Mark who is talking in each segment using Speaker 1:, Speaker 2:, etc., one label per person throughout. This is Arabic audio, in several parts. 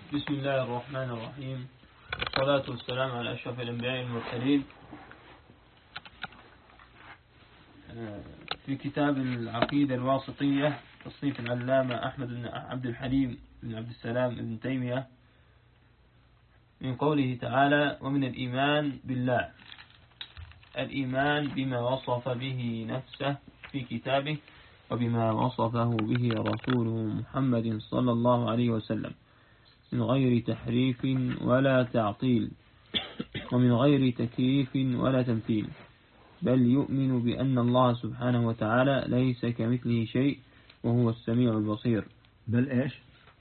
Speaker 1: بسم الله الرحمن الرحيم، والصلاة والسلام على أشرف الأنبياء المرسلين. في كتاب العقيدة الواسطية تصنيف العلامة أحمد بن عبد الحليم بن عبد السلام بن تيمية، من قوله تعالى: ومن الإيمان بالله الإيمان بما وصف به نفسه في كتابه وبما وصفه به رسوله محمد صلى الله عليه وسلم من غير تحريف ولا تعطيل، ومن غير تكييف ولا تمثيل، بل يؤمن بأن الله سبحانه وتعالى ليس كمثله شيء وهو السميع البصير.
Speaker 2: بل إيش؟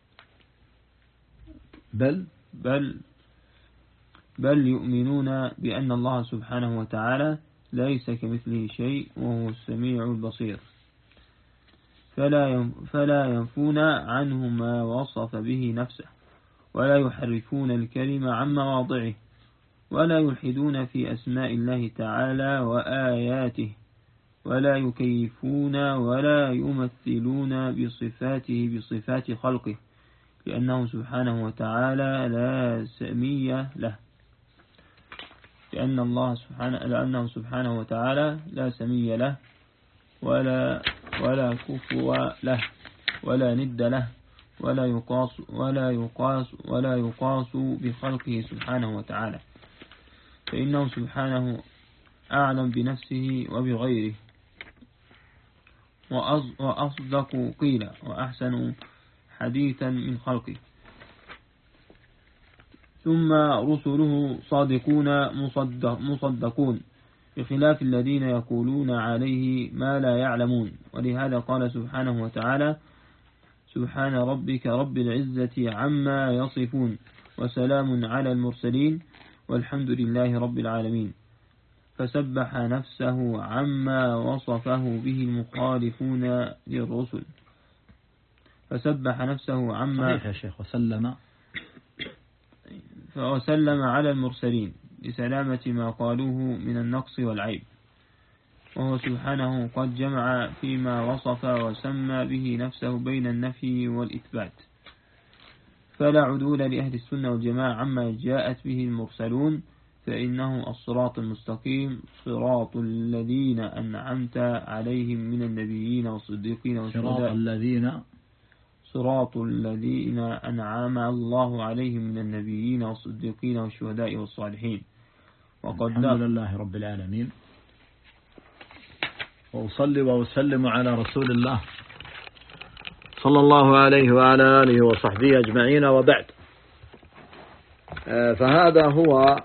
Speaker 1: بل يؤمنون بأن الله سبحانه وتعالى ليس كمثله شيء وهو السميع البصير، فلا ينفون عنه ما وصف به نفسه، ولا يحرفون الكلمة عن مواضعه، ولا يلحدون في أسماء الله تعالى وآياته، ولا يكيفون ولا يمثلون بصفاته بصفات خلقه، لأنه سبحانه وتعالى لا سمي له، لأنه سبحانه وتعالى لا سمي له ولا كفو له ولا ند له ولا يقاس بخلقه سبحانه وتعالى، فإنه سبحانه أعلم بنفسه وبغيره، وأصدق قيلا، وأحسن حديثا من خلقه. ثم رسله صادقون مصدقون، بخلاف الذين يقولون عليه ما لا يعلمون. ولهذا قال سبحانه وتعالى: سبحان ربك رب العزة عما يصفون، وسلام على المرسلين، والحمد لله رب العالمين. فسبح نفسه عما وصفه به المخالفون للرسل، فسبح نفسه عما
Speaker 2: صحيح يا شيخ.
Speaker 1: وسلم على المرسلين لسلامة ما قالوه من النقص والعيب، وهو سبحانه قد جمع فيما وصف وسمى به نفسه بين النفي والإثبات، فلا عدول لأهل السنة والجماعة عما جاءت به المرسلون، فإنه الصراط المستقيم، صراط الذين أنعمت عليهم من النبيين والصديقين والشهداء. صراط الذين أنعم الله عليهم من النبيين والصديقين والشهداء والصالحين.
Speaker 2: الحمد لله رب العالمين، وأصلي وأسلم على رسول الله صلى الله عليه وعلى آله وصحبه أجمعين، وبعد. فهذا هو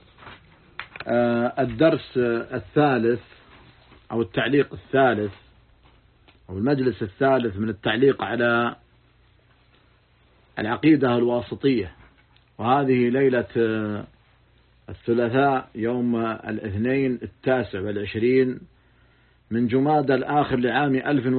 Speaker 2: الدرس الثالث أو التعليق الثالث أو المجلس الثالث من التعليق على العقيدة الواسطية، وهذه ليلة الثلاثاء يوم الاثنين 29 من جمادى الآخر لعام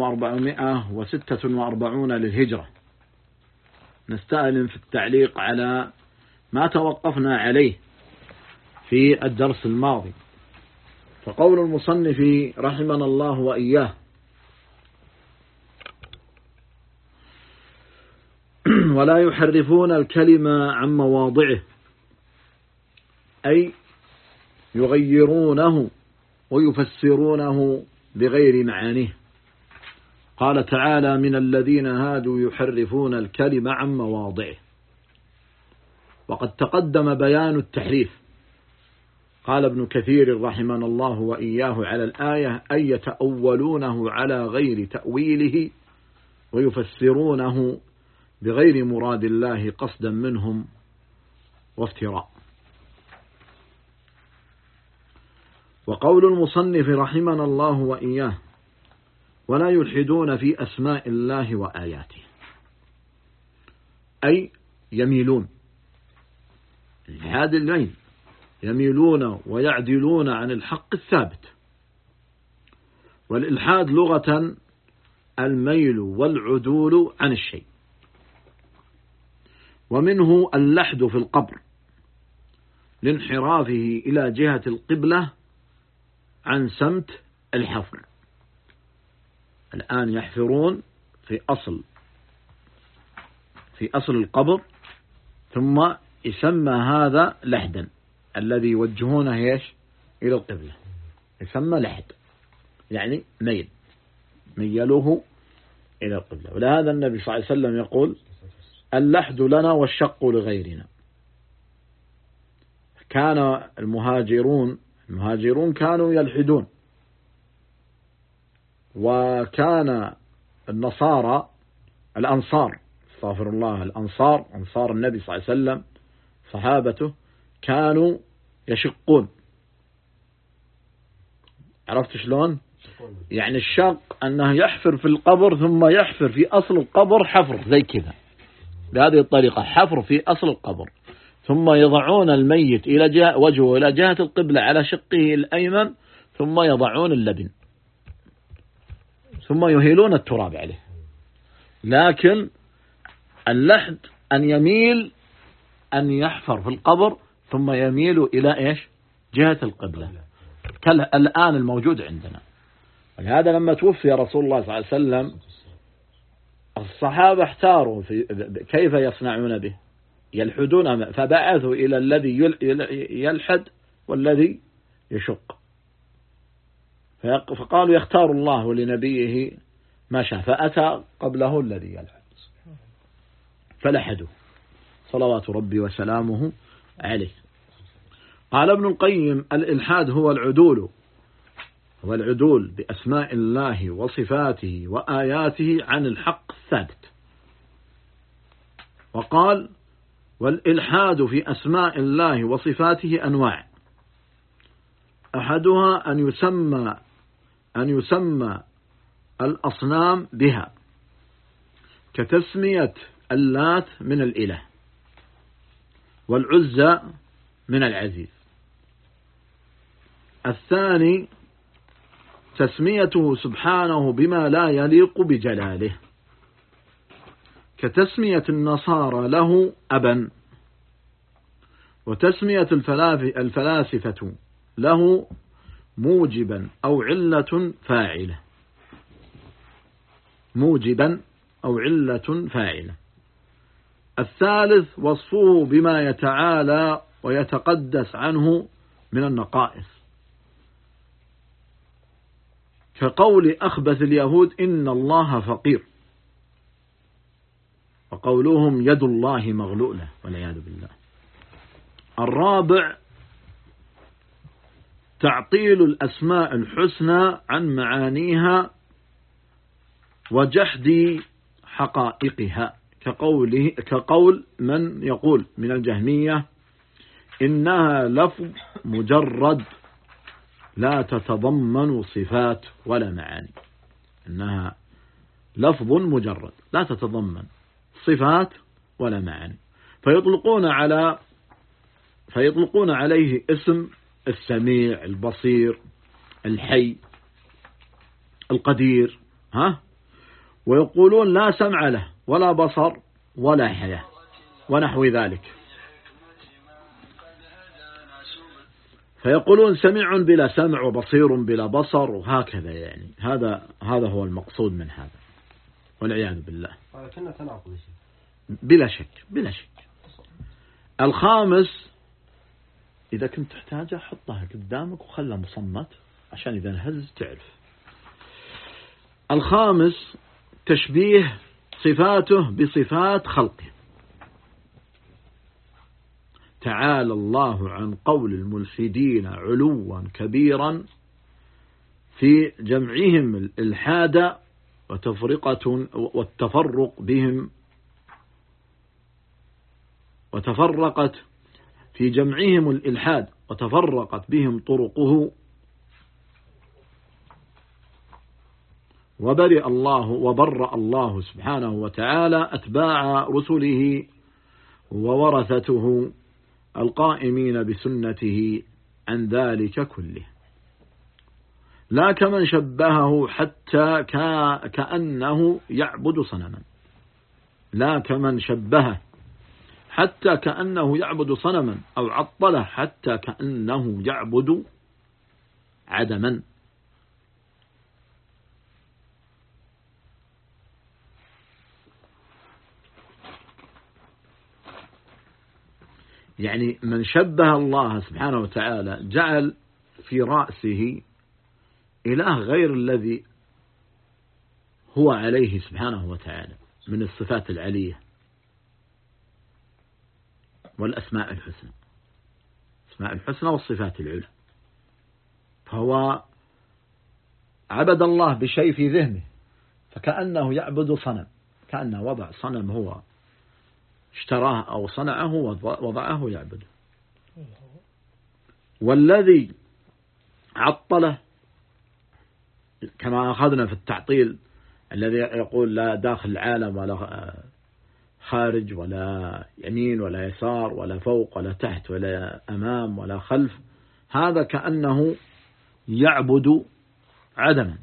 Speaker 2: 1446 للهجرة. نستأنف في التعليق على ما توقفنا عليه في الدرس الماضي. فقول المصنف رحمنا الله وإياه: ولا يحرفون الكلمة عن مواضعه، أي يغيرونه ويفسرونه بغير معانيه. قال تعالى: من الذين هادوا يحرفون الكلمة عن مواضعه. وقد تقدم بيان التحريف. قال ابن كثير رحمنا الله وإياه على الآية: أي يتأولونه على غير تأويله ويفسرونه بغير مراد الله قصدا منهم وافتراء. وقول المصنف رحمنا الله وإياه: ولا يلحدون في أسماء الله وآياته، أي يميلون، الإلحاد الميل، يميلون ويعدلون عن الحق الثابت. والإلحاد لغة الميل والعدول عن الشيء، ومنه اللحد في القبر لانحرافه إلى جهة القبلة عن سمت الحفر. الآن يحفرون في أصل القبر ثم يسمى هذا لحدا الذي يوجهونه إيش إلى القبلة، يسمى لحد، يعني ميلوه إلى القبلة. ولهذا النبي صلى الله عليه وسلم يقول اللحد لنا والشق لغيرنا. كان المهاجرون كانوا يلحدون، وكان النصارى الأنصار أنصار النبي صلى الله عليه وسلم صحابته كانوا يشقون. عرفت شلون؟ يعني الشق أنه يحفر في القبر ثم يحفر في أصل القبر حفر زي كذا، بهذه الطريقة حفر في أصل القبر، ثم يضعون الميت إلى وجهه إلى جهة القبلة على شقه الأيمن، ثم يضعون اللبن، ثم يهيلون التراب عليه. لكن اللحد أن يميل، أن يحفر في القبر ثم يميل إلى إيش جهة القبلة، الآن الموجود عندنا. ولهذا لما توفي رسول الله صلى الله عليه وسلم الصحابة احتاروا في كيف يصنعون به، يلحدون، فبعثوا إلى الذي يلحد والذي يشق، فقالوا يختار الله لنبيه ما شاء، فأتى قبله الذي يلحد فلحدوا صلوات ربي وسلامه عليه. قال ابن القيم الإلحاد هو العدول بأسماء الله وصفاته وآياته عن الحق الثابت. وقال والإلحاد في أسماء الله وصفاته أنواع، أحدها أن يسمى الأصنام بها، كتسمية اللات من الإله والعزى من العزيز. الثاني تسميته سبحانه بما لا يليق بجلاله، كتسمية النصارى له أبا، وتسمية الفلاسفة له موجبا أو علة فاعلة، الثالث وصفه بما يتعالى ويتقدس عنه من النقائص، كقول أخبث اليهود إن الله فقير، وقولهم يد الله مغلولة والعياذ بالله. الرابع تعطيل الأسماء الحسنى عن معانيها وجحد حقائقها، كقول من يقول من الجهمية إنها لفظ مجرد لا تتضمن صفات ولا معاني، إنها لفظ مجرد لا تتضمن صفات ولا معاني، فيطلقون عليه اسم السميع البصير الحي القدير، ويقولون لا سمع له ولا بصر ولا حياة ونحو ذلك، فيقولون سميع بلا سمع وبصير بلا بصر، وهكذا. يعني هذا هو المقصود من هذا والعياذ بالله. بلا شك. الخامس إذا كنت تحتاجه حطها قدامك وخلها مصمت عشان إذا انهز تعرف. الخامس تشبيه صفاته بصفات خلقه، تعالى الله عن قول الملحدين علوا كبيرا في جمعهم الإلحاد والتفرق بهم، وتفرقت في جمعهم الإلحاد وتفرقت بهم طرقه، وبرأ الله سبحانه وتعالى أتباع رسله وورثته القائمين بسنته عن ذلك كله، لا كمن شبهه حتى كأنه يعبد صنما، لا كمن شبهه حتى كأنه يعبد صنما، أو عطله حتى كأنه يعبد عدما. يعني من شبه الله سبحانه وتعالى جعل في رأسه إله غير الذي هو عليه سبحانه وتعالى من الصفات العلية والأسماء الحسنى، الأسماء الحسنى والصفات العلى. فهو عبد الله بشيء في ذهنه فكأنه يعبد صنم، كأنه وضع صنم هو اشتراه أو صنعه ووضعه يعبده. والذي عطله كما أخذنا في التعطيل الذي يقول لا داخل العالم ولا خارج ولا يمين ولا يسار ولا فوق ولا تحت ولا أمام ولا خلف، هذا كأنه يعبد عدما.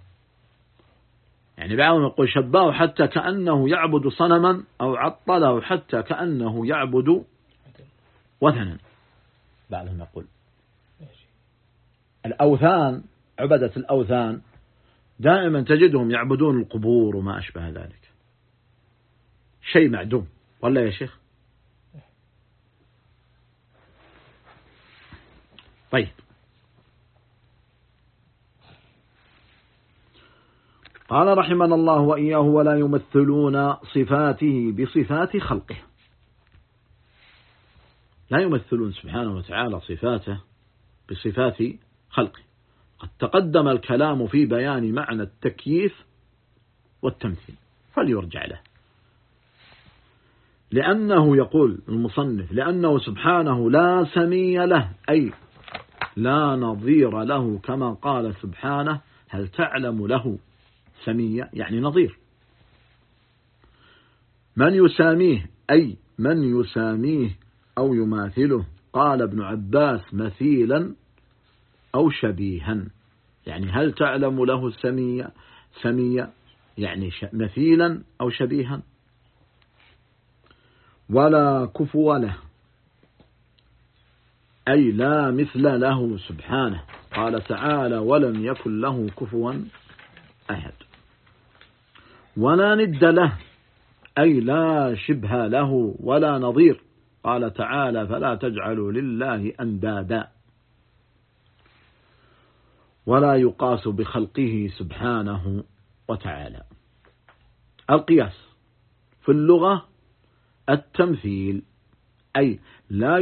Speaker 2: يعني بعضهم يقول شبهه حتى كأنه يعبد صنما، أو عطله حتى كأنه يعبد وثنا. بعضهم يقول الأوثان، عبدة الأوثان دائما تجدهم يعبدون القبور وما أشبه ذلك، شيء معدوم، ولا يا شيخ؟ طيب، قال رحمنا الله وإياه ولا يمثلون صفاته بصفات خلقه. لا يمثلون سبحانه وتعالى صفاته بصفات خلقه. قد تقدم الكلام في بيان معنى التكييف والتمثيل فليرجع له، لأنه يقول المصنف لأنه سبحانه لا سمي له، أي لا نظير له، كما قال سبحانه هل تعلم له سمية، يعني نظير. من يساميه، أي من يساميه أو يماثله. قال ابن عباس مثيلا أو شبيها، يعني هل تعلم له سمية يعني مثيلا أو شبيها. ولا كفو له، أي لا مثل له سبحانه. قال تعالى ولم يكن له كفوا أحد. ولا ند له، أي لا شبه له ولا نظير. قال تعالى فلا تجعلوا لله أندادا. ولا يقاس بخلقه سبحانه وتعالى. القياس في اللغة التمثيل، أي لا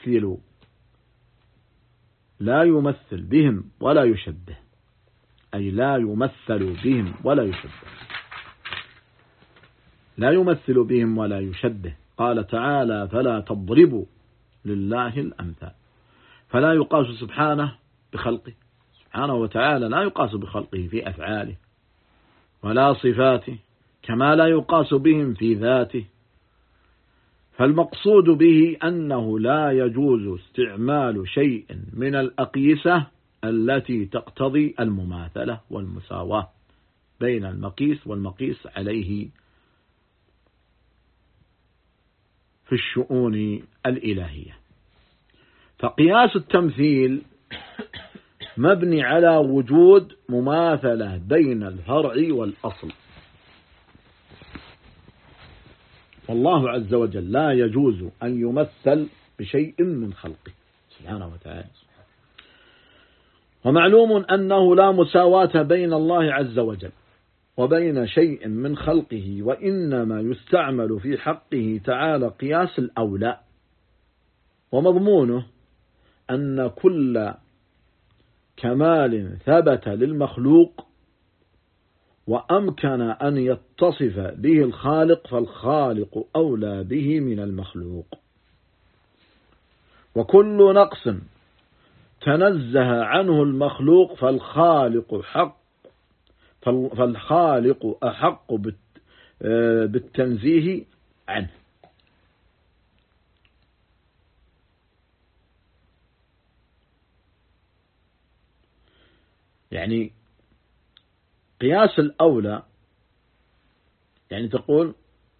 Speaker 2: يمثل بهم ولا يشبه، أي لا يمثل بهم ولا يشبه، لا يمثل بهم ولا يشبه. قال تعالى فلا تضربوا لله الأمثال. فلا يقاس سبحانه بخلقه، سبحانه وتعالى لا يقاس بخلقه في أفعاله ولا صفاته، كما لا يقاس بهم في ذاته. فالمقصود به أنه لا يجوز استعمال شيء من الأقيسة التي تقتضي المماثلة والمساواة بين المقيس والمقيس عليه في الشؤون الإلهية. فقياس التمثيل مبني على وجود مماثلة بين الفرع والأصل، والله عز وجل لا يجوز أن يمثل بشيء من خلقه سبحانه وتعالى. ومعلوم أنه لا مساواة بين الله عز وجل وبين شيء من خلقه، وإنما يستعمل في حقه تعالى قياس الأولى. ومضمونه أن كل كمال ثبت للمخلوق وأمكن أن يتصف به الخالق فالخالق أولى به من المخلوق. وكل نقص تنزه عنه المخلوق فالخالق أحق بالتنزيه عنه. يعني قياس الأولى يعني تقول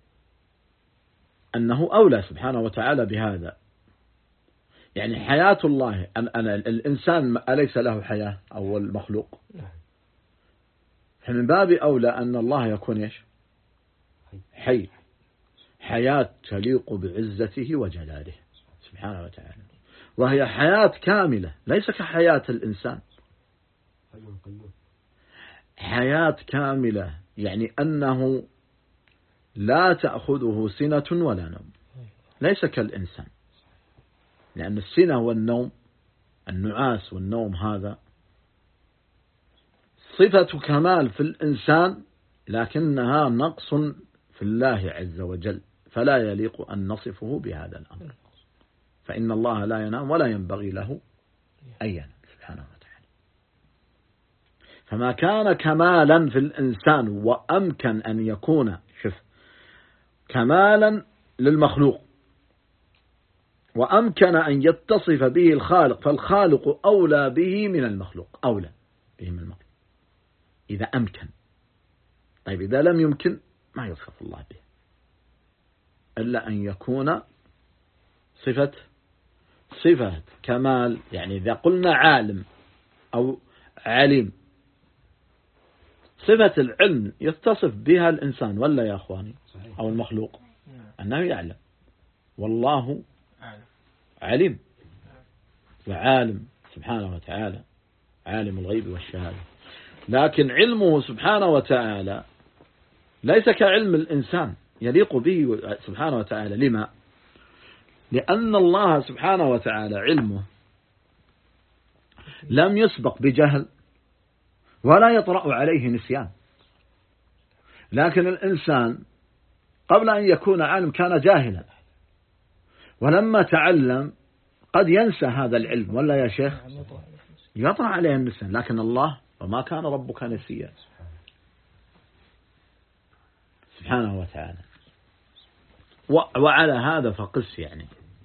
Speaker 2: أنه أولى سبحانه وتعالى بهذا. يعني حياة الله أنا الإنسان أليس له حياة أو المخلوق؟ فمن باب أولى أن الله يكون إيش؟ حي، حياة تليق بعزته وجلاله سبحانه وتعالى، وهي حياة كاملة ليس كحياة الإنسان، حياة كاملة يعني أنه لا تأخذه سنة ولا نوم، ليس كالإنسان، لأن السنة والنوم النعاس والنوم هذا صفة كمال في الإنسان، لكنها نقص في الله عز وجل، فلا يليق أن نصفه بهذا الأمر، فإن الله لا ينام ولا ينبغي له أن ينام سبحانه وتعالى. فما كان كمالا في الإنسان وأمكن أن يكون كمالا للمخلوق وأمكن أن يتصف به الخالق، فالخالق أولى به من المخلوق، أولى به من المخلوق إذا أمكن. طيب إذا لم يمكن ما يوصف الله به إلا أن يكون صفة كمال. يعني إذا قلنا عالم أو عليم، صفة العلم يتصف بها الإنسان ولا يا أخواني أو المخلوق أنه يعلم، والله عليم وعالم سبحانه وتعالى، عالم الغيب والشهادة. لكن علمه سبحانه وتعالى ليس كعلم الإنسان، يليق به سبحانه وتعالى. لما؟ لأن الله سبحانه وتعالى علمه لم يسبق بجهل ولا يطرأ عليه نسيان، لكن الإنسان قبل أن يكون عالم كان جاهلا، ولما تعلم قد ينسى هذا العلم ولا يا شيخ؟ يطرأ عليه النسيان. لكن الله وما كان ربك نسيا سبحانه وتعالى. وعلى هذا فقس يعني،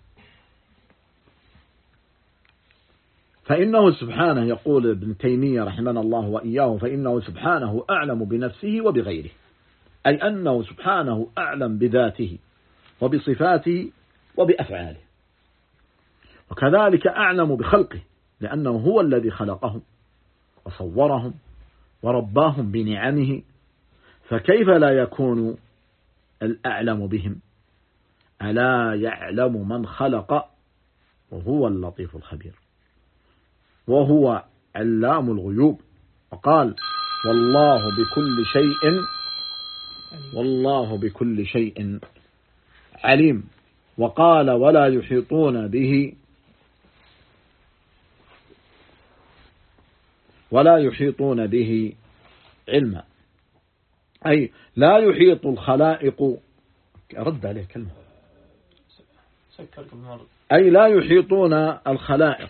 Speaker 2: فإنه سبحانه يقول ابن تيمية رحمنا الله وإياه، فإنه سبحانه أعلم بنفسه وبغيره، أي أنه سبحانه أعلم بذاته وبصفاته وبأفعاله، وكذلك أعلم بخلقه لأنه هو الذي خلقهم وصورهم ورباهم بنعمه، فكيف لا يكون الأعلم بهم؟ ألا يعلم من خلق وهو اللطيف الخبير وهو علام الغيوب. وقال والله بكل شيء عليم. وقال ولا يحيطون به علما، أي لا يحيط الخلائق، رد عليه كلمة، أي لا يحيطون الخلائق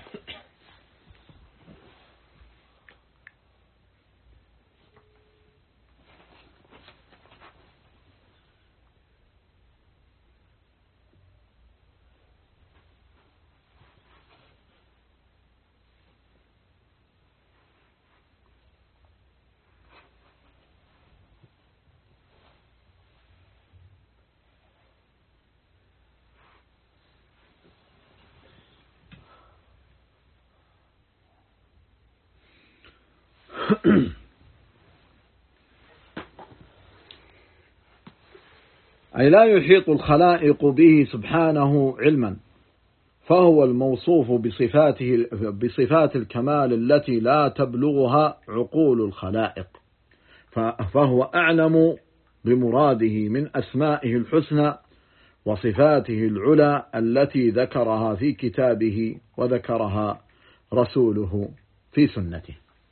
Speaker 2: أي لا يحيط الخلائق به سبحانه علما، فهو الموصوف بصفات الكمال التي لا تبلغها عقول الخلائق، فهو أعلم بمراده من أسمائه الحسنى وصفاته العلى التي ذكرها في كتابه وذكرها رسوله في سنته.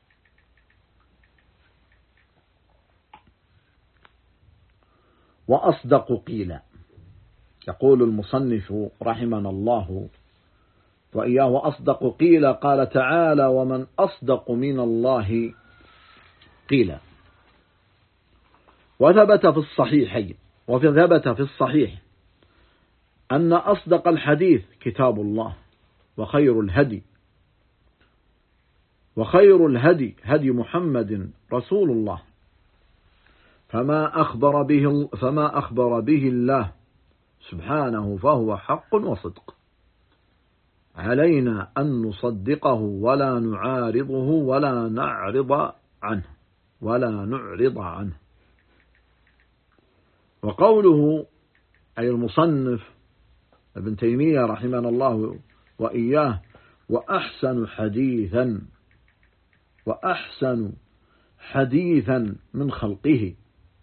Speaker 2: وأصدق قيل، يقول المصنف رحمنا الله وإياه، وأصدق قيل قال تعالى ومن أصدق من الله قيل. وثبت في الصحيح أن أصدق الحديث كتاب الله، وخير الهدي هدي محمد رسول الله، فما أخبر به الله سبحانه فهو حق وصدق، علينا أن نصدقه ولا نعارضه ولا نعرض عنه. وقوله أي المصنف ابن تيمية رحمنا الله وإياه: وأحسن حديثا من خلقه.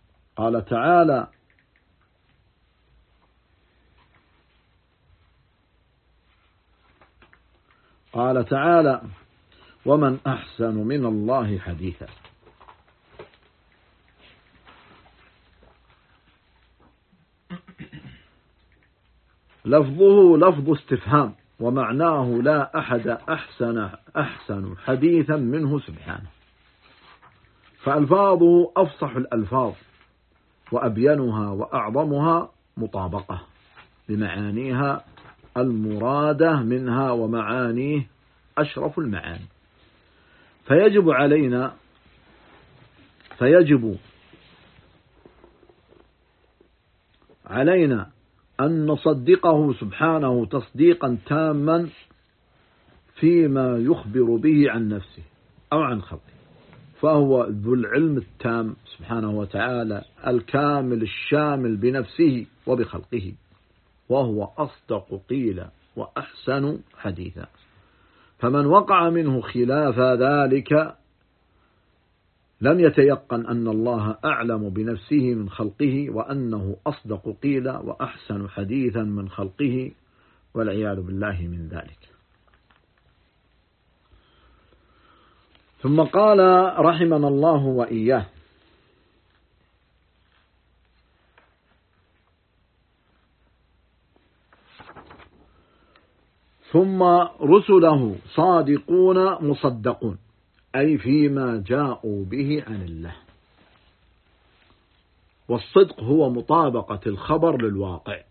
Speaker 2: قال تعالى: ومن أحسن من الله حديثا. لفظه لفظ استفهام، ومعناه لا أحد أحسن حديثا منه سبحانه، فألفاظه أفصح الألفاظ وأبينها وأعظمها مطابقة لمعانيها المرادة منها، ومعانيه أشرف المعاني. فيجب علينا أن نصدقه سبحانه تصديقا تاما فيما يخبر به عن نفسه أو عن خلقه، فهو ذو العلم التام سبحانه وتعالى الكامل الشامل بنفسه وبخلقه، وهو أصدق قيلا وأحسن حديثا. فمن وقع منه خلاف ذلك لم يتيقن أن الله أعلم بنفسه من خلقه، وأنه أصدق قيلا وأحسن حديثا من خلقه، والعياذ بالله من ذلك. ثم قال رحمنا الله وإياه: ثم رسله صادقون مصدقون، أي فيما جاءوا به عن الله. والصدق هو مطابقة الخبر للواقع،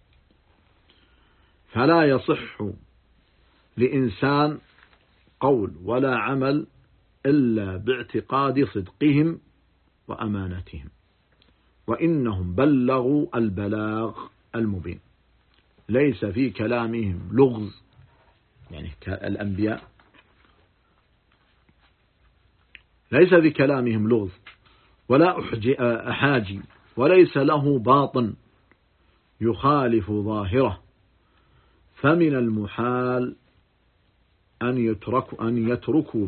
Speaker 2: فلا يصح لإنسان قول ولا عمل إلا باعتقاد صدقهم وأمانتهم، وإنهم بلغوا البلاغ المبين. ليس في كلامهم لغز، يعني الأنبياء ليس في كلامهم لغز ولا أحاجي، وليس له باطن يخالف ظاهره، فمن المحال أن يتركوا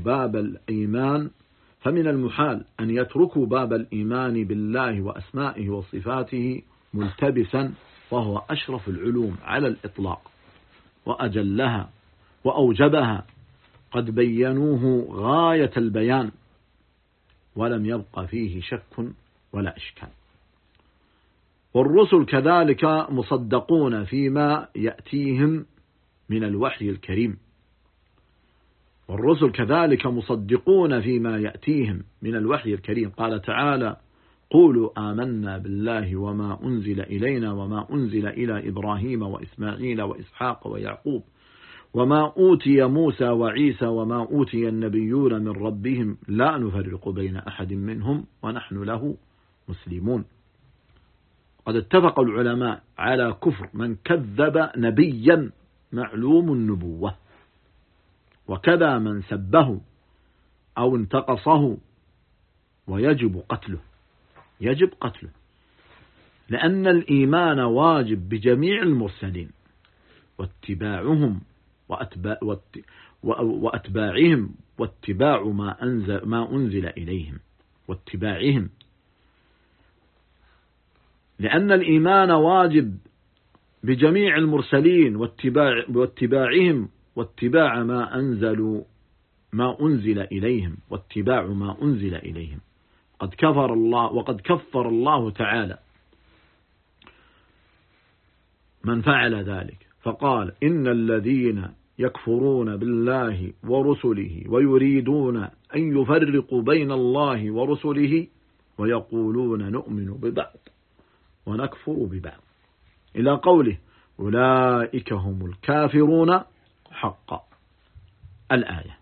Speaker 2: باب الإيمان بالله وأسمائه وصفاته ملتبسا، وهو أشرف العلوم على الإطلاق وأجلها وأوجبها، قد بينوه غاية البيان، ولم يبق فيه شك ولا إشكال. والرسل كذلك مصدقون فيما يأتيهم من الوحي الكريم، قال تعالى: قولوا آمنا بالله وما أنزل إلينا وما أنزل إلى إبراهيم وإسماعيل وإسحاق ويعقوب وما أوتي موسى وعيسى وما أوتي النبيون من ربهم لا نفرق بين أحد منهم ونحن له مسلمون. قد اتفق العلماء على كفر من كذب نبيا معلوم النبوة، وكذا من سبه أو انتقصه، ويجب قتله، لأن الإيمان واجب بجميع المرسلين واتباعهم وأتباعهم، واتباع ما أنزل إليهم واتباعهم، لأن الإيمان واجب بجميع المرسلين واتباعهم، واتباع ما أنزل إليهم واتباع ما أنزل إليهم. وقد كفر الله تعالى من فعل ذلك، فقال: إن الذين يكفرون بالله ورسله ويريدون أن يفرقوا بين الله ورسله ويقولون نؤمن ببعض ونكفر ببعض، إلى قوله: أولئك هم الكافرون حقا، الآية.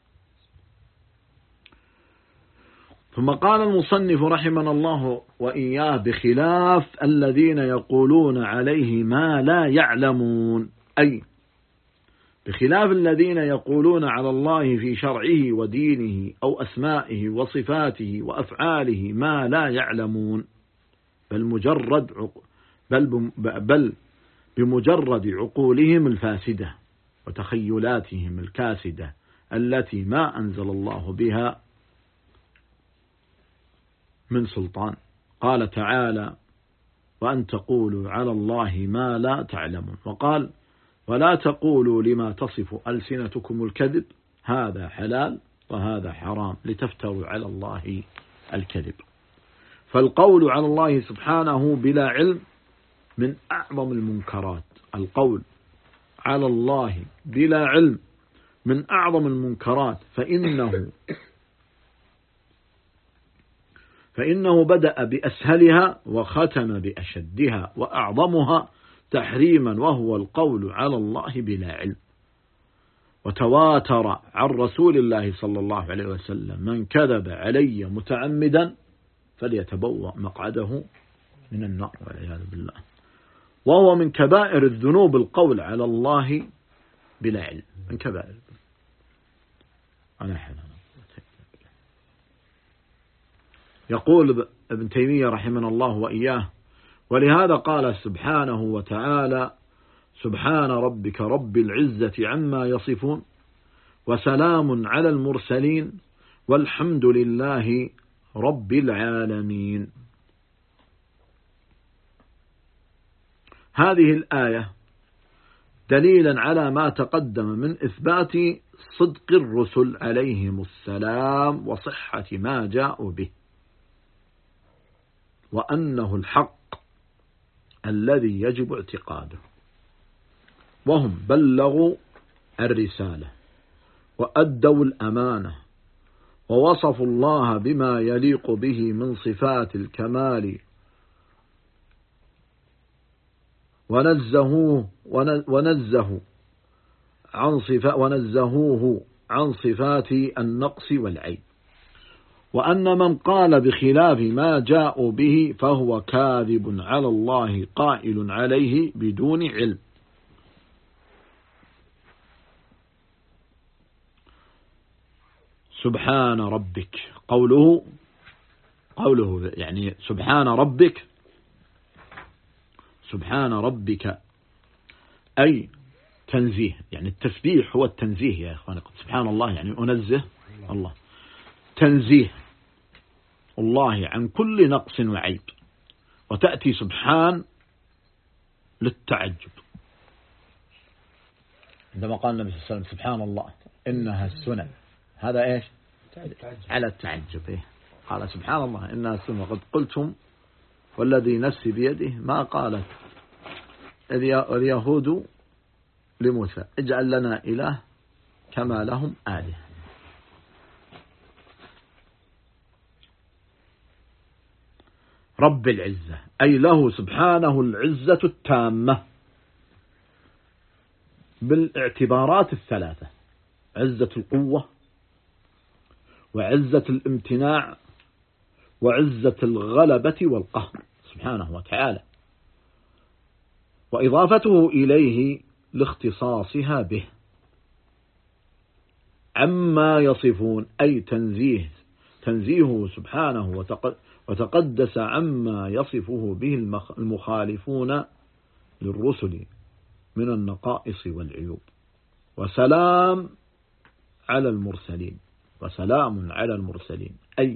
Speaker 2: ثم قال المصنف رحمنا الله وإياه: بخلاف الذين يقولون عليه ما لا يعلمون، أي بخلاف الذين يقولون على الله في شرعه ودينه أو أسمائه وصفاته وأفعاله ما لا يعلمون، بل بمجرد عقولهم الفاسدة وتخيلاتهم الكاسدة التي ما أنزل الله بها من سلطان. قال تعالى: وأن تقولوا على الله ما لا تعلمون. وقال: ولا تقولوا لما تصف ألسنتكم الكذب هذا حلال وهذا حرام لتفتروا على الله الكذب. فالقول على الله سبحانه بلا علم من أعظم المنكرات. القول على الله بلا علم من أعظم المنكرات، فإنه بدأ بأسهلها وختم بأشدها وأعظمها تحريما، وهو القول على الله بلا علم. وتواتر عن رسول الله صلى الله عليه وسلم: من كذب علي متعمدا فليتبوأ مقعده من النار والعياذ بالله. وهو من كبائر الذنوب القول على الله بلا علم، من كبائر. يقول ابن تيمية رحمه الله وإياه: ولهذا قال سبحانه وتعالى: سبحان ربك رب العزة عما يصفون وسلام على المرسلين والحمد لله رب العالمين. هذه الآية دليلا على ما تقدم من إثبات صدق الرسل عليهم السلام وصحة ما جاءوا به، وأنه الحق الذي يجب اعتقاده. وهم بلغوا الرسالة وأدوا الأمانة ووصفوا الله بما يليق به من صفات الكمال ونزهوه عن صفات النقص والعيب. وأن من قال بخلاف ما جاءوا به فهو كاذب على الله قائل عليه بدون علم. سبحان ربك، قوله يعني سبحان ربك أي تنزيه، يعني التسبيح هو التنزيه يا إخواني. سبحان الله يعني أنزه الله، تنزيه الله عن كل نقص وعيب. وتأتي سبحان للتعجب، عندما قال النبي صلى الله عليه وسلم سبحان الله إنها السنن، هذا إيش؟ على التعجب. قال سبحان الله إنها السنن وقد قلتم والذي نفسي بيده ما قالت اليهود لموسى اجعل لنا إله كما لهم آلهة. رب العزة أي له سبحانه العزة التامة بالاعتبارات الثلاثة: عزة القوة وعزة الامتناع وعزة الغلبة والقهر سبحانه وتعالى، وإضافته إليه لاختصاصها به. عما يصفون أي تنزيهه سبحانه وتقدس عما يصفه به المخالفون للرسل من النقائص والعيوب. وسلام على المرسلين أي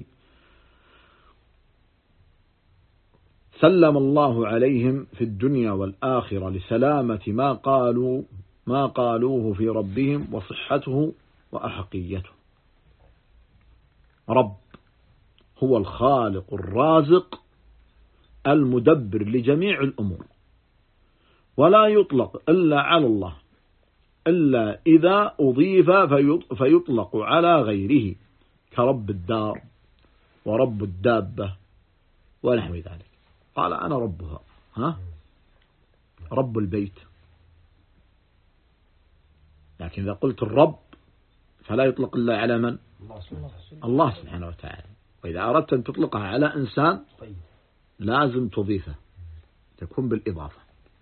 Speaker 2: سلم الله عليهم في الدنيا والآخرة لسلامة ما قالوه في ربهم وصحته وأحقيته. رب هو الخالق الرازق المدبر لجميع الأمور، ولا يطلق إلا على الله إلا إذا أضيف فيطلق على غيره كرب الدار ورب الدابة ونحو ذلك. قال أنا ربها، رب البيت. لكن إذا قلت الرب فلا يطلق إلا على من؟ الله سبحانه وتعالى. وإذا أردت أن تطلقها على إنسان لازم تضيفه، تكون بالإضافة.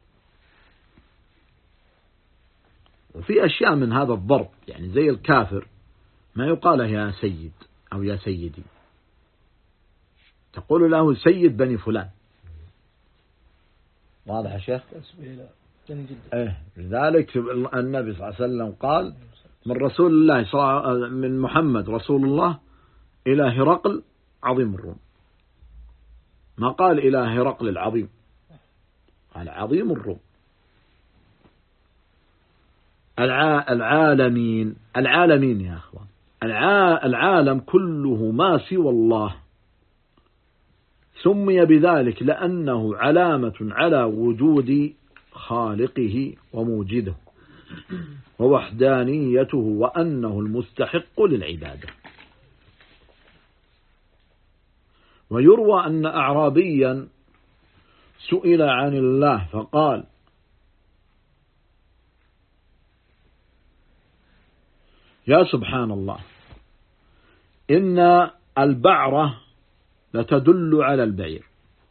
Speaker 2: وفي أشياء من هذا الضرب، يعني زي الكافر ما يقال يا سيد أو يا سيدي، تقول له سيد بني فلان. واضح يا شيخ؟ لذلك النبي صلى الله عليه وسلم قال من رسول الله من محمد رسول الله إلى هرقل عظيم الروم، ما قال إلى هرقل العظيم، قال عظيم الروم. العالمين يا أخوان، العالم كله ما سوى الله سمي بذلك لأنه علامة على وجود خالقه وموجده ووحدانيته وأنه المستحق للعبادة. ويروى أن أعرابيا سئل عن الله فقال يا سبحان الله إن البعرة لتدل على البعير،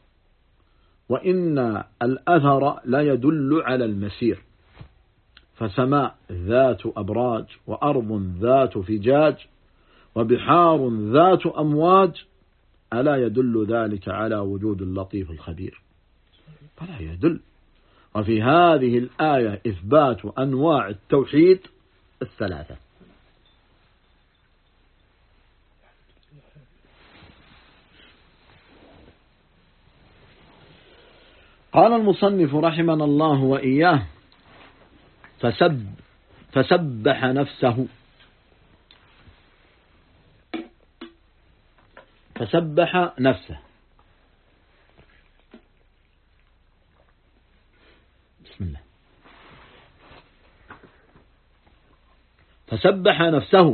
Speaker 2: وإن الأثر لا يدل على المسير، فسماء ذات أبراج وأرض ذات فجاج وبحار ذات أمواج، ألا يدل ذلك على وجود اللطيف الخبير؟ فلا يدل. وفي هذه الآية إثبات أنواع التوحيد الثلاثة. قال المصنف رحمنا الله وإياه فسبح نفسه بسم الله. فسبح نفسه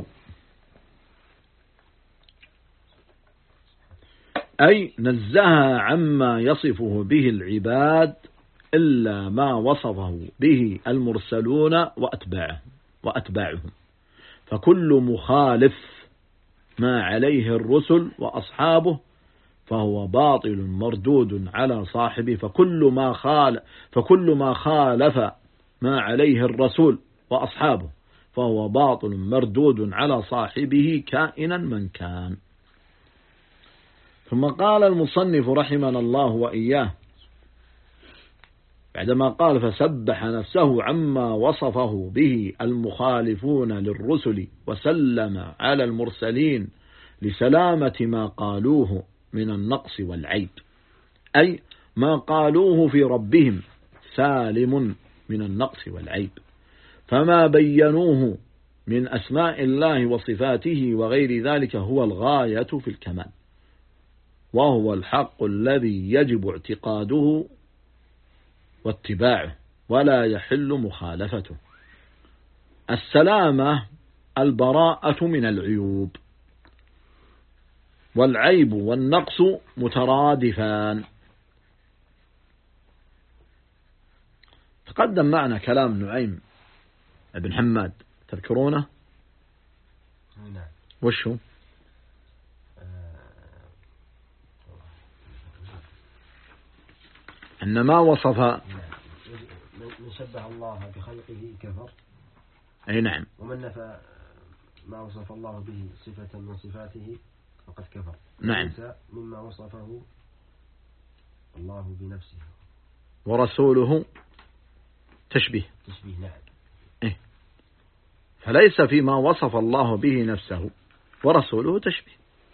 Speaker 2: أي نزهها عما يصفه به العباد إلا ما وصفه به المرسلون وأتباعهم، فكل مخالف ما عليه الرسل وأصحابه فهو باطل مردود على صاحبه، فكل ما خالف ما عليه الرسول وأصحابه فهو باطل مردود على صاحبه كائنا من كان. ثم قال المصنف رحمنا الله وإياه بعدما قال فسبح نفسه عما وصفه به المخالفون للرسل وسلم على المرسلين لسلامة ما قالوه من النقص والعيب، أي ما قالوه في ربهم سالم من النقص والعيب، فما بينوه من أسماء الله وصفاته وغير ذلك هو الغاية في الكمال، وهو الحق الذي يجب اعتقاده واتباعه ولا يحل مخالفته. السلامة البراءة من العيوب، والعيب والنقص مترادفان. تقدم معنا كلام نعيم بن حماد، تذكرونه؟
Speaker 3: نعم.
Speaker 2: وش هو؟ أن ما وصف
Speaker 3: من شبه الله بخلقه كفر.
Speaker 2: أي نعم.
Speaker 3: ومن نفى ما وصف الله به صفة من صفاته فقد كفر.
Speaker 2: نعم.
Speaker 3: مما وصفه الله بنفسه
Speaker 2: ورسوله تشبيه.
Speaker 3: نعم.
Speaker 2: إيه؟ فليس فيما وصف الله به نفسه ورسوله تشبيه.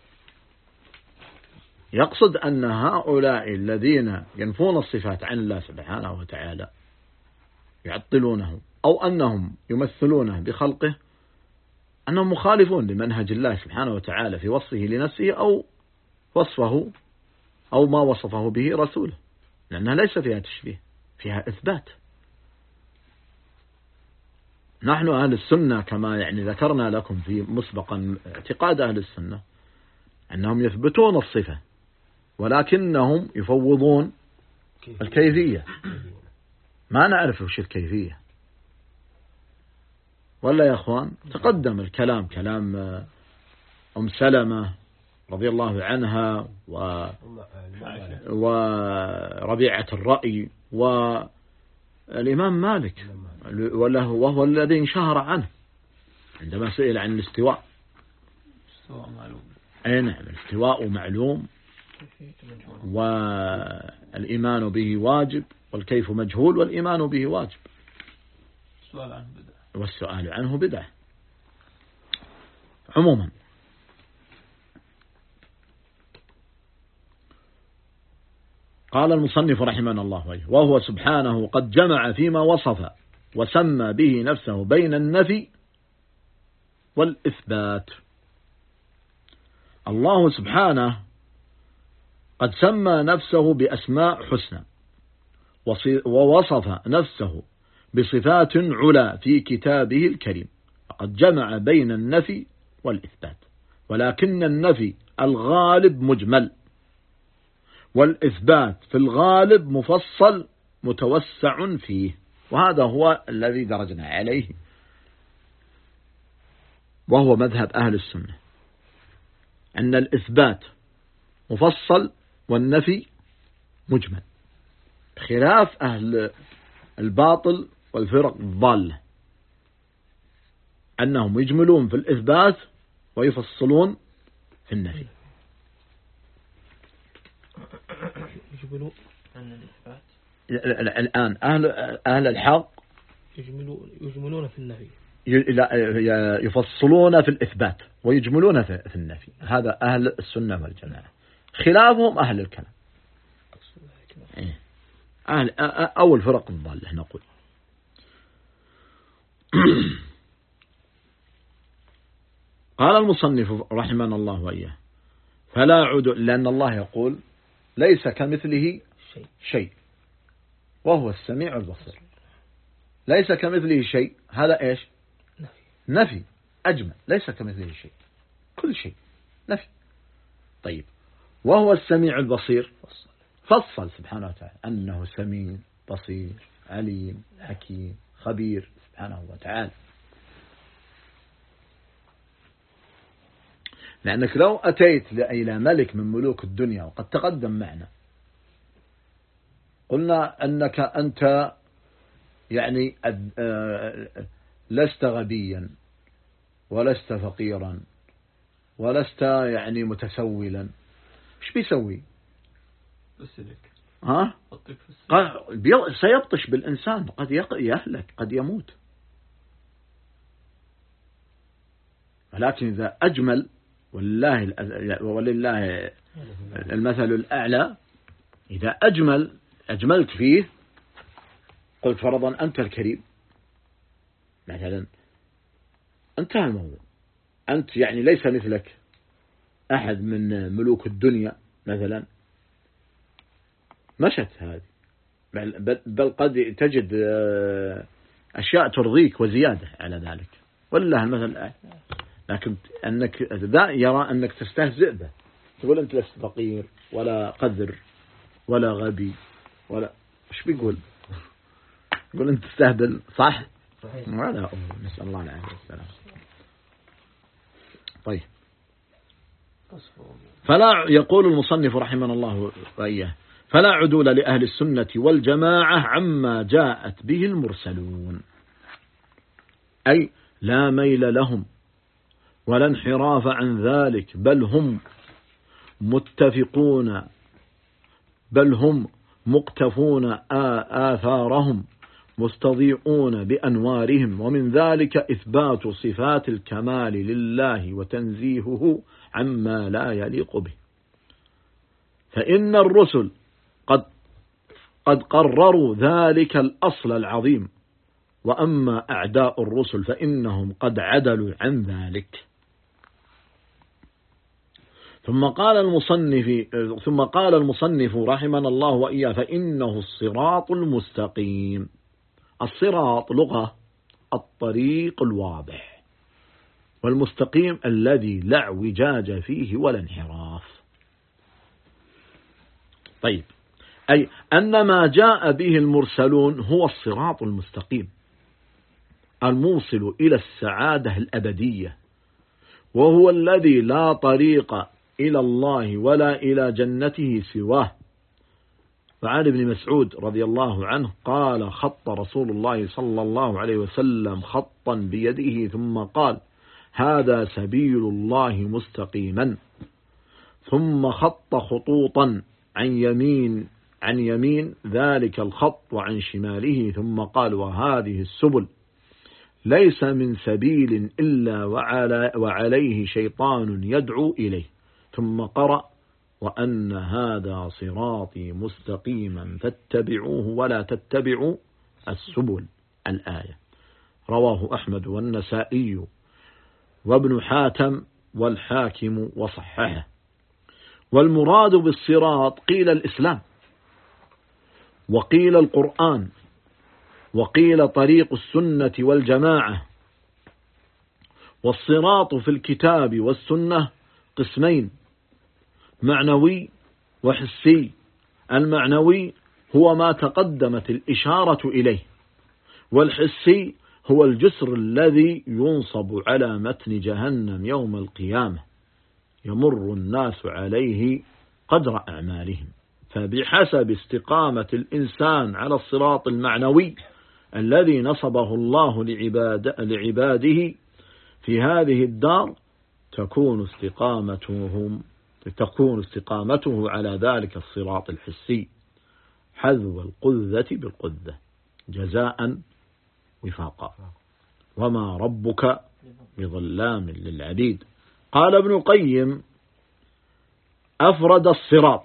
Speaker 2: يقصد أن هؤلاء الذين ينفون الصفات عن الله سبحانه وتعالى يعطلونه أو أنهم يمثلونه بخلقه أنهم مخالفون لمنهج الله سبحانه وتعالى في وصفه لنفسه أو وصفه أو ما وصفه به رسوله، لأنها ليس فيها تشبيه، فيها إثبات. نحن أهل السنة كما ذكرنا لكم في مسبقا اعتقاد أهل السنة أنهم يثبتون الصفة ولكنهم يفوضون الكيفية. ما نعرف وش الكيفية ولا يا أخوان؟ تقدم الكلام كلام أم سلمة رضي الله عنها وربيعة الرأي والإمام مالك، وهو الذي انشهر عنه عندما سئل عن الاستواء. أي نعم، الاستواء معلوم والإيمان به واجب، والكيف مجهول والإيمان به واجب. والسؤال عنه بدعة عموما. قال المصنف رحمنا الله وإياه: وهو سبحانه قد جمع فيما وصف وسمى به نفسه بين النفي والإثبات. الله سبحانه قد سمى نفسه بأسماء حسنى ووصف نفسه بصفات علا في كتابه الكريم، قد جمع بين النفي والإثبات، ولكن النفي الغالب مجمل، والإثبات في الغالب مفصل متوسع فيه، وهذا هو الذي درجنا عليه وهو مذهب أهل السنة، أن الإثبات مفصل والنفي مجمل، خلاف أهل الباطل والفرق الضالة أنهم يجملون في الإثبات ويفصلون في النفي.
Speaker 1: يجملون عن الإثبات.
Speaker 2: الآن أهل الحق
Speaker 1: يجملون في النفي،
Speaker 2: يفصلون في الإثبات ويجملون في النفي. هذا أهل السنة والجماعة، خلافهم أهل الكلام، أو الفرق الضالة نقول. قال المصنف رحمنا الله وإياه: فلا عدل، لأن الله يقول ليس كمثله شيء وهو السميع البصير. ليس كمثله شيء، هذا إيش؟ نفي أجمل. ليس كمثله شيء، كل شيء نفي. طيب، وهو السميع البصير فصل سبحانه وتعالى أنه سميع بصير عليم حكيم خبير سبحانه وتعالى. لأنك لو أتيت إلى ملك من ملوك الدنيا، وقد تقدم معنا قلنا أنك أنت يعني لست غبيا ولست فقيرا ولست يعني متسولا، ايش بيسوي؟ ها؟ سيبطش بالإنسان، قد يهلك، قد يموت. ولكن إذا أجمل، ولله المثل الأعلى، إذا أجملت فيه، قلت فرضا أنت الكريم مثلا، انتهى الموضوع. أنت يعني ليس مثلك أحد من ملوك الدنيا مثلا، مشت هذه، بل قد تجد أشياء ترضيك وزيادة على ذلك، والله المثل الأعلى. لكن أنك يرى أنك تستهزئ به، تقول أنت لست فقير ولا قذر ولا غبي ولا إيش بيقول؟ يقول أنت تستهبل، صح؟ هذا نسأل الله العافية والسلام. طيب، فلا، يقول المصنف رحمه الله وإياه: فلا عدول لأهل السنة والجماعة عما جاءت به المرسلون، أي لا ميل لهم ولا انحراف عن ذلك، بل هم متفقون، بل هم مقتفون آثارهم مستضيئون بأنوارهم. ومن ذلك إثبات صفات الكمال لله وتنزيهه عما لا يليق به، فإن الرسل قد قرروا ذلك الأصل العظيم، وأما أعداء الرسل فإنهم قد عدلوا عن ذلك. ثم قال المصنف رحمنا الله وإياه: فإنه الصراط المستقيم. الصراط لغة الطريق الواضح، والمستقيم الذي لا اعوجاج فيه ولا انحراف. طيب، أي أن ما جاء به المرسلون هو الصراط المستقيم الموصل إلى السعادة الأبدية، وهو الذي لا طريق إلى الله ولا إلى جنته سواه. فعن ابن مسعود رضي الله عنه قال: خط رسول الله صلى الله عليه وسلم خطا بيده ثم قال: هذا سبيل الله مستقيما، ثم خط خطوطا عن يمين ذلك الخط وعن شماله، ثم قال: وهذه السبل ليس من سبيل إلا وعليه شيطان يدعو إليه. ثم قرأ وأن هذا صراطي مستقيما فاتبعوه ولا تتبعوا السبل الآية. رواه أحمد والنسائي وابن حاتم والحاكم وصححه. والمراد بالصراط قيل الإسلام، وقيل القرآن، وقيل طريق السنة والجماعة. والصراط في الكتاب والسنة قسمين: معنوي وحسي. المعنوي هو ما تقدمت الإشارة إليه، والحسي هو الجسر الذي ينصب على متن جهنم يوم القيامة يمر الناس عليه قدر أعمالهم. فبحسب استقامة الإنسان على الصراط المعنوي الذي نصبه الله لعباده في هذه الدار تكون استقامته على ذلك الصراط الحسي حذو القذة بالقذة جزاء وفاقا، وما ربك بظلام للعبيد. قال ابن القيم: أفرد الصراط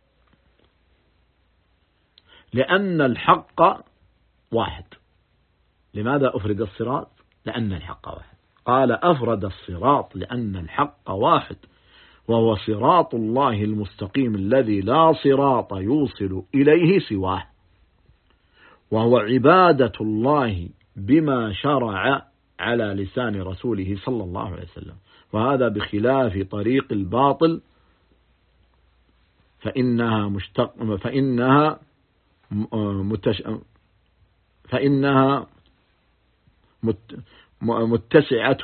Speaker 2: لأن الحق واحد. لماذا أفرد الصراط؟ لأن الحق واحد. قال: أفرد الصراط لأن الحق واحد، وهو صراط الله المستقيم الذي لا صراط يوصل إليه سواه، وهو عبادة الله بما شرع على لسان رسوله صلى الله عليه وسلم. وهذا بخلاف طريق الباطل فإنها متسعة،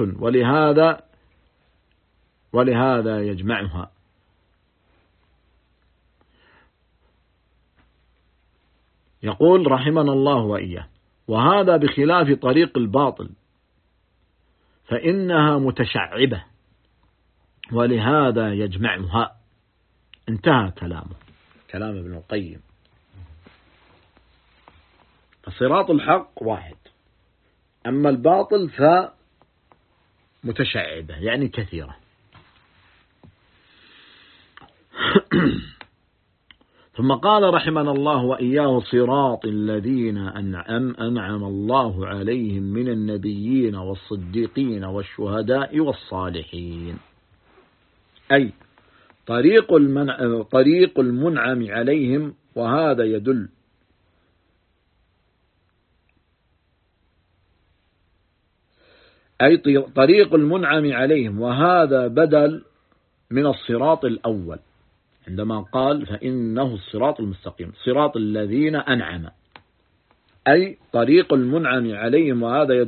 Speaker 2: ولهذا يجمعها. يقول رحمنا الله وإياه: وهذا بخلاف طريق الباطل فإنها متشعبة ولهذا يجمعها. انتهى كلام ابن القيم. فصراط الحق واحد، أما الباطل فمتشعبة يعني كثيرة. ثم قال رحمنا الله وإياه: صراط الذين أنعم الله عليهم من النبيين والصديقين والشهداء والصالحين. أي طريق المنعم عليهم، وهذا يدل طريق المنعم عليهم، وهذا بدل من الصراط الأول عندما قال فإنه الصراط المستقيم، صراط الذين أنعم، أي طريق المنعم عليهم،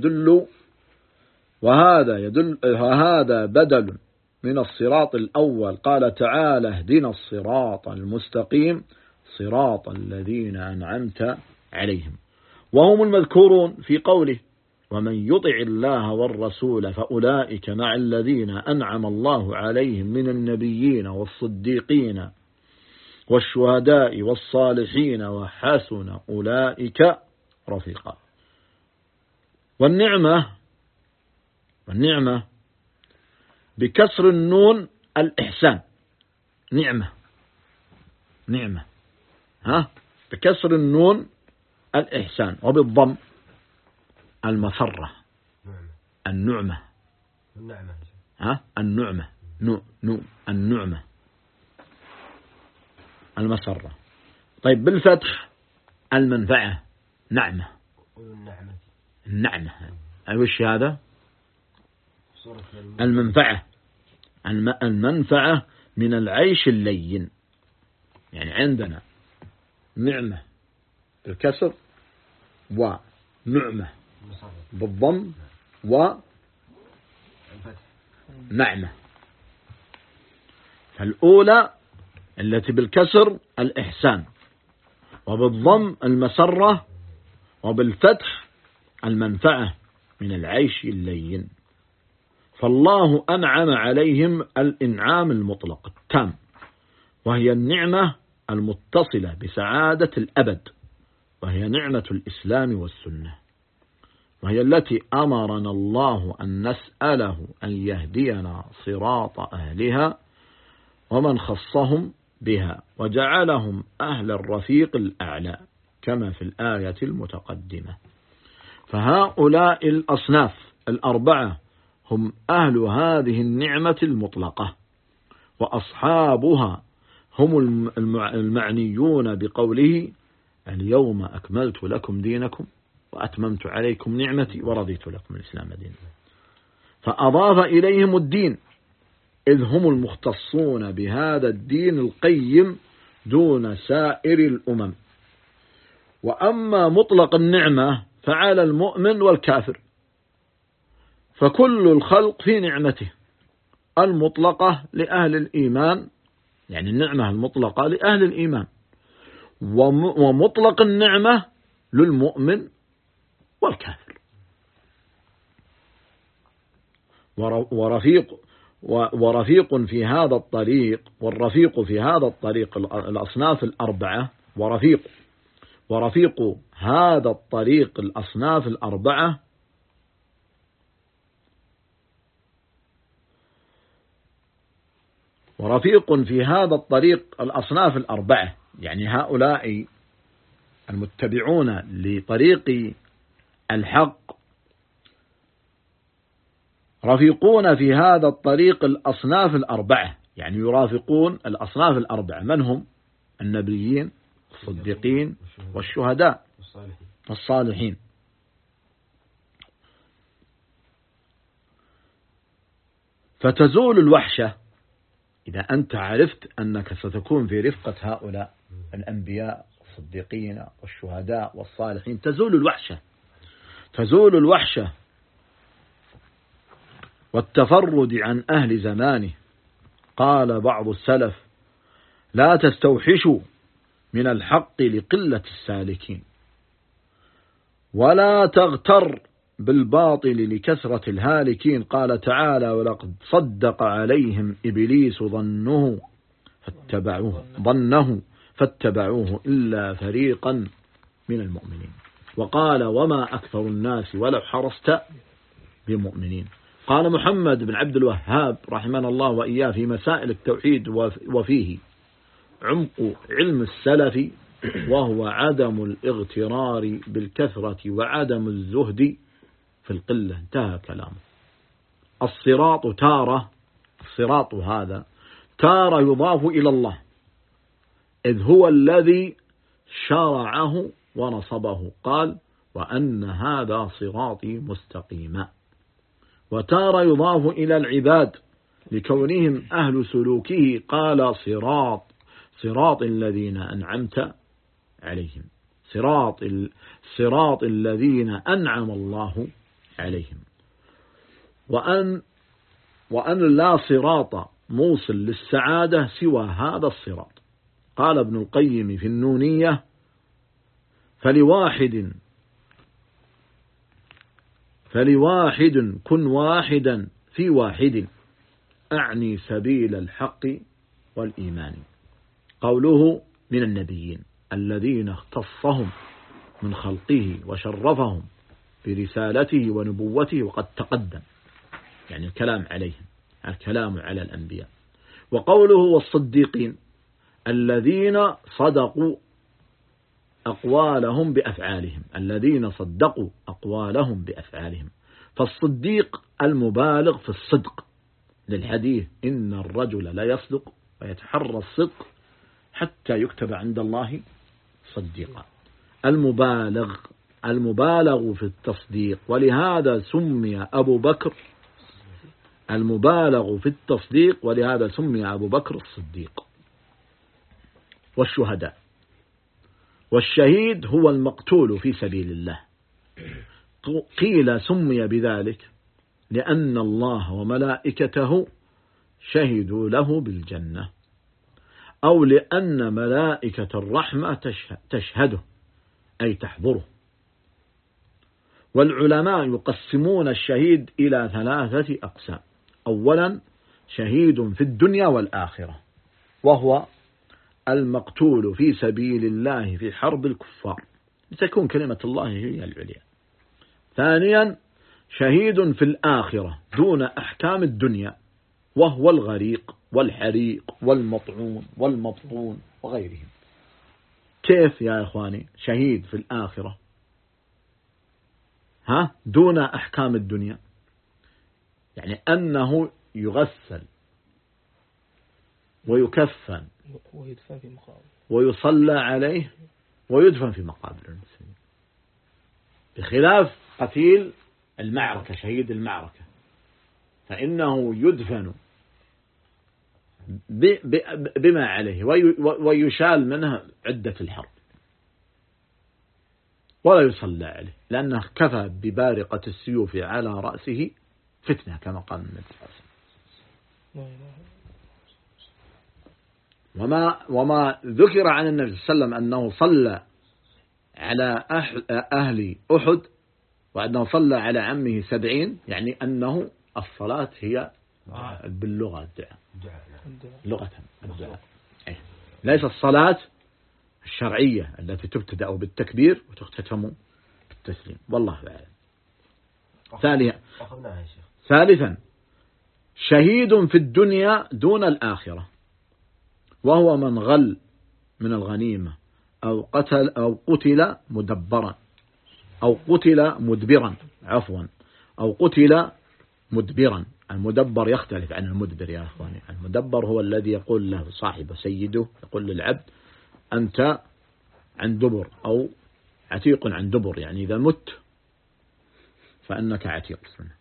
Speaker 2: وهذا بدل من الصراط الأول. قال تعالى: اهدنا الصراط المستقيم صراط الذين أنعمت عليهم، وهم المذكورون في قوله: ومن يطع الله والرسول فأولئك مع الذين أنعم الله عليهم من النبيين والصديقين والشهداء والصالحين وحسن أولئك رفيقا. والنعمة بكسر النون الإحسان، نعمة بكسر النون الإحسان، وبالضم المسرة، النعمة، النعمة المسرة. طيب بالفتح المنفعة، نعمة، النعمة. وش هذا؟ المنفعة من العيش اللين. يعني عندنا نعمة بالكسر ونعمة بالضم ونعمة. فالأولى التي بالكسر الإحسان، وبالضم المسرة، وبالفتح المنفعة من العيش اللين. فالله أنعم عليهم الإنعام المطلق التام، وهي النعمة المتصلة بسعادة الأبد، وهي نعمة الإسلام والسنة. وهي التي أمرنا الله أن نسأله أن يهدينا صراط أهلها ومن خصهم بها وجعلهم أهل الرفيق الأعلى كما في الآية المتقدمة. فهؤلاء الأصناف الأربعة هم أهل هذه النعمة المطلقة، وأصحابها هم المعنيون بقوله اليوم أكملت لكم دينكم وأتممت عليكم نعمتي ورضيت لكم الإسلام دينا. فأضاف إليهم الدين إذ هم المختصون بهذا الدين القيم دون سائر الأمم. وأما مطلق النعمة فعلى المؤمن والكافر، فكل الخلق في نعمته المطلقة لأهل الإيمان، يعني النعمة المطلقة لأهل الإيمان، ومطلق النعمة للمؤمن والكافر. ورفيق في هذا الطريق، والرفيق في هذا الطريق الأصناف الأربعة، ورفيق هذا الطريق الأصناف الأربعة ورفيق في هذا الطريق الأصناف الأربعة، يعني هؤلاء المتبعون لطريق الحق رفيقون في هذا الطريق الأصناف الأربعة، يعني يرافقون الأصناف الأربعة. من هم؟ النبيين والصديقين والشهداء والصالحين. فتزول الوحشة إذا أنت عرفت أنك ستكون في رفقة هؤلاء الأنبياء والصديقين والشهداء والصالحين، تزول الوحشة والتفرد عن أهل زمانه. قال بعض السلف لا تستوحشوا من الحق لقلة السالكين، ولا تغتر بالباطل لكثرة الهالكين. قال تعالى ولقد صدق عليهم إبليس ظنه فاتبعوه إلا فريقا من المؤمنين. وقال وما أكثر الناس ولو حرصت بمؤمنين. قال محمد بن عبد الوهاب رحمنا الله وإياه في مسائل التوحيد وفيه عمق علم السلف، وهو عدم الاغترار بالكثرة وعدم الزهد في القلة. انتهى كلامه. الصراط هذا تارة يضاف إلى الله إذ هو الذي شرعه ونصبه، قال وأن هذا صراطي مستقيما. وتارة يضاف إلى العباد لكونهم أهل سلوكه، قال صراط الذين أنعمت عليهم، صراط الذين أنعم الله عليهم. وأن لا صراط موصل للسعادة سوى هذا الصراط. قال ابن القيم في النونية فلواحد كن واحدا في واحد، أعني سبيل الحق والإيمان. قوله من النبيين الذين اختصهم من خلقه وشرفهم برسالته ونبوته، وقد تقدم يعني الكلام عليهم، الكلام على الأنبياء. وقوله والصديقين الذين صدقوا أقوالهم بأفعالهم، الذين صدقوا أقوالهم بأفعالهم. فالصديق المبالغ في الصدق، للحديث إن الرجل لا يصدق ويتحرى الصدق حتى يكتب عند الله صديقا. المبالغ في التصديق، ولهذا سمي أبو بكر المبالغ في التصديق، ولهذا سمي أبو بكر الصديق. والشهداء، والشهيد هو المقتول في سبيل الله. قيل سمي بذلك لأن الله وملائكته شهدوا له بالجنة، أو لأن ملائكة الرحمة تشهده أي تحضره. والعلماء يقسمون الشهيد إلى 3 أقسام. أولا شهيد في الدنيا والآخرة، وهو المقتول في سبيل الله في حرب الكفار لتكون كلمة الله هي العليا. ثانيا شهيد في الآخرة دون أحكام الدنيا، وهو الغريق والحريق والمطعون والمبطون وغيرهم. كيف يا إخواني شهيد في الآخرة دون أحكام الدنيا؟ يعني أنه يغسل ويكفن ويصلى عليه ويدفن في مقابر المسلمين، بخلاف قتيل المعركة شهيد المعركة، فإنه يدفن بما عليه ويشال منه عدة الحرب ولا يصلى عليه، لأنه كفى ببارقة السيوف على رأسه فتنة كما قال النبي صلى الله عليه وسلم. وما ذكر عن النبي صلى الله عليه وسلم أنه صلى على أهل أحد وأنه صلى على عمه 70، يعني أنه الصلاة هي باللغة الدعاء، لغة الدعاء، ليس الصلاة الشرعية التي تبتدأ بالتكبير وتختتم بالتسليم، والله أعلم. ثالثا شهيد في الدنيا دون الآخرة، وهو من غل من الغنيمة أو قتل مدبرا أو قتل مدبرا أو قتل مدبرا. المدبر يختلف عن المدبر يا أخواني. المدبر هو الذي يقول له صاحبه سيده، يقول للعبد أنت عن دبر أو عتيق عن دبر، يعني إذا مت فأنك عتيق،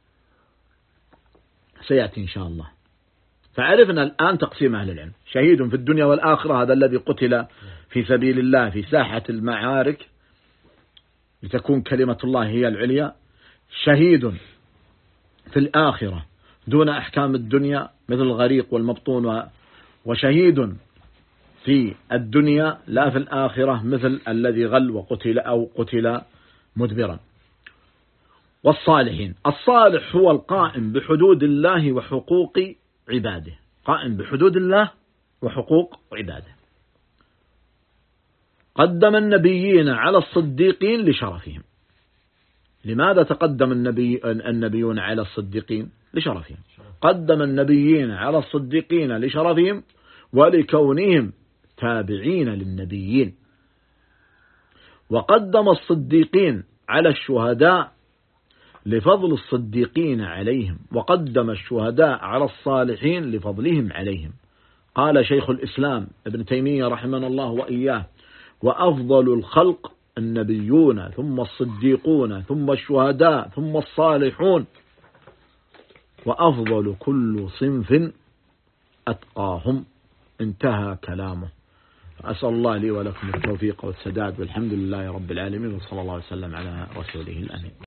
Speaker 2: سيأتي إن شاء الله. فعرفنا الآن تقسيم أهل العلم: شهيد في الدنيا والآخرة هذا الذي قتل في سبيل الله في ساحة المعارك لتكون كلمة الله هي العليا. شهيد في الآخرة دون أحكام الدنيا مثل الغريق والمبطون. وشهيد في الدنيا لا في الآخرة مثل الذي غل وقتل أو قتل مدبرا. والصالحين: الصالح هو القائم بحدود الله وحقوق عباده، قائم بحدود الله وحقوق عباده. قدم النبيين على الصديقين لشرفهم. لماذا تقدم النبيون على الصديقين؟ لشرفهم. قدم النبيين على الصديقين لشرفهم ولكونهم تابعين للنبيين. وقدم الصديقين على الشهداء لفضل الصديقين عليهم، وقدم الشهداء على الصالحين لفضلهم عليهم. قال شيخ الإسلام ابن تيمية رحمه الله وإياه: وأفضل الخلق النبيون ثم الصديقون ثم الشهداء ثم الصالحون، وأفضل كل صنف أتقاهم. انتهى كلامه. أسأل الله لي ولكم التوفيق والسداد، والحمد لله رب العالمين، وصلى الله وسلم على رسوله الأمين.